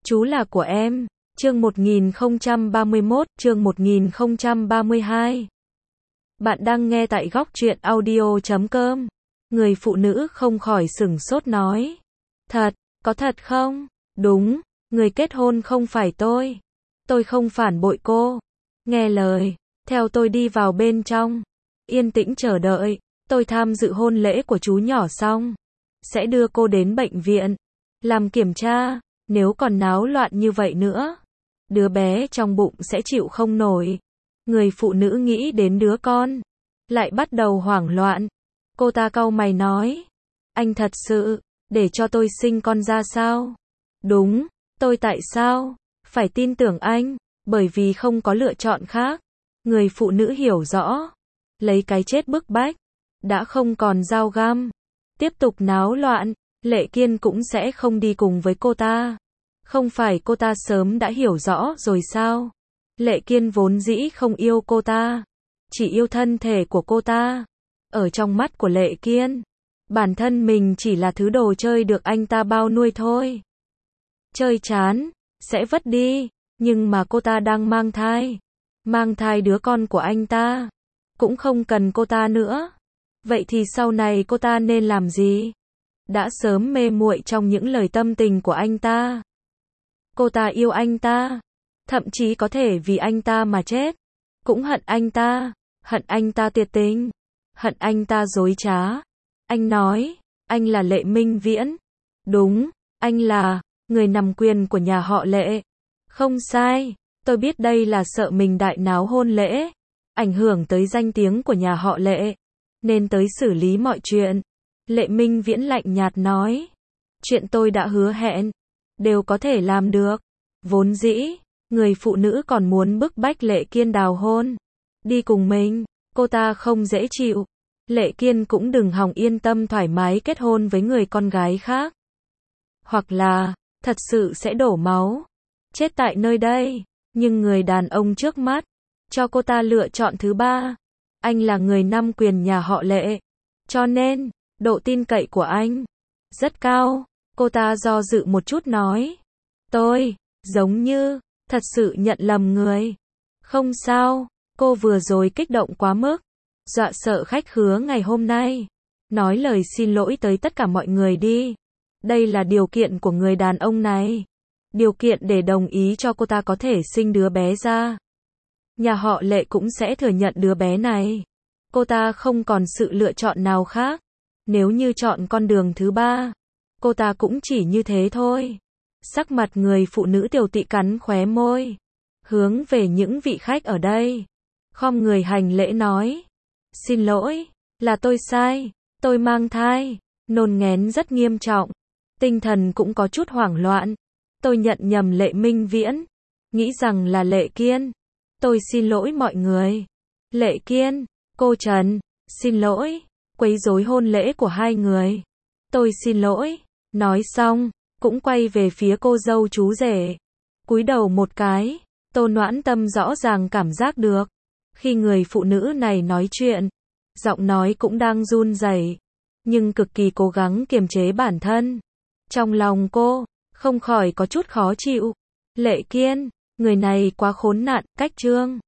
Chú là của em. Chương 1031, chương 1032. Bạn đang nghe tại góc truyện audio.com. Người phụ nữ không khỏi sửng sốt nói. Thật, có thật không? Đúng, người kết hôn không phải tôi. Tôi không phản bội cô. Nghe lời, theo tôi đi vào bên trong. Yên tĩnh chờ đợi, tôi tham dự hôn lễ của chú nhỏ xong. Sẽ đưa cô đến bệnh viện. Làm kiểm tra, nếu còn náo loạn như vậy nữa. Đứa bé trong bụng sẽ chịu không nổi. Người phụ nữ nghĩ đến đứa con. Lại bắt đầu hoảng loạn. Cô ta cau mày nói. Anh thật sự, để cho tôi sinh con ra sao? Đúng, tôi tại sao? Phải tin tưởng anh, bởi vì không có lựa chọn khác. Người phụ nữ hiểu rõ. Lấy cái chết bức bách. Đã không còn dao găm. Tiếp tục náo loạn. Lệ Kiên cũng sẽ không đi cùng với cô ta. Không phải cô ta sớm đã hiểu rõ rồi sao? Lệ Kiên vốn dĩ không yêu cô ta. Chỉ yêu thân thể của cô ta. Ở trong mắt của Lệ Kiên, bản thân mình chỉ là thứ đồ chơi được anh ta bao nuôi thôi. Chơi chán, sẽ vứt đi. Nhưng mà cô ta đang mang thai. Mang thai đứa con của anh ta. Cũng không cần cô ta nữa. Vậy thì sau này cô ta nên làm gì? Đã sớm mê muội trong những lời tâm tình của anh ta. Cô ta yêu anh ta. Thậm chí có thể vì anh ta mà chết. Cũng hận anh ta. Hận anh ta tuyệt tình. Hận anh ta dối trá. Anh nói, anh là Lệ Minh Viễn. Đúng, anh là người nắm quyền của nhà họ Lệ. Không sai, tôi biết đây là sợ mình đại náo hôn lễ. Ảnh hưởng tới danh tiếng của nhà họ Lệ. Nên tới xử lý mọi chuyện. Lệ Minh Viễn lạnh nhạt nói. Chuyện tôi đã hứa hẹn. Đều có thể làm được. Vốn dĩ, người phụ nữ còn muốn bức bách Lệ Kiên đào hôn. Đi cùng mình, cô ta không dễ chịu. Lệ Kiên cũng đừng hòng yên tâm thoải mái kết hôn với người con gái khác. Hoặc là, thật sự sẽ đổ máu. Chết tại nơi đây. Nhưng người đàn ông trước mắt, cho cô ta lựa chọn thứ ba. Anh là người nắm quyền nhà họ Lệ. Cho nên, độ tin cậy của anh rất cao. Cô ta do dự một chút nói. Tôi, giống như, thật sự nhận lầm người. Không sao, cô vừa rồi kích động quá mức. Dọa sợ khách khứa ngày hôm nay. Nói lời xin lỗi tới tất cả mọi người đi. Đây là điều kiện của người đàn ông này. Điều kiện để đồng ý cho cô ta có thể sinh đứa bé ra. Nhà họ Lệ cũng sẽ thừa nhận đứa bé này. Cô ta không còn sự lựa chọn nào khác. Nếu như chọn con đường thứ ba, cô ta cũng chỉ như thế thôi. Sắc mặt người phụ nữ tiều tụy cắn khóe môi. Hướng về những vị khách ở đây. Khom người hành lễ nói. Xin lỗi, là tôi sai. Tôi mang thai. Nôn nghén rất nghiêm trọng. Tinh thần cũng có chút hoảng loạn. Tôi nhận nhầm Lệ Minh Viễn. Nghĩ rằng là Lệ Kiên. Tôi xin lỗi mọi người. Lệ Kiên, cô Trần, xin lỗi. Quấy rối hôn lễ của hai người. Tôi xin lỗi. Nói xong, cũng quay về phía cô dâu chú rể. Cúi đầu một cái. Tô Noãn Tâm rõ ràng cảm giác được. Khi người phụ nữ này nói chuyện, giọng nói cũng đang run rẩy, nhưng cực kỳ cố gắng kiềm chế bản thân. Trong lòng cô, không khỏi có chút khó chịu. Lệ Kiên, người này quá khốn nạn, cách trương.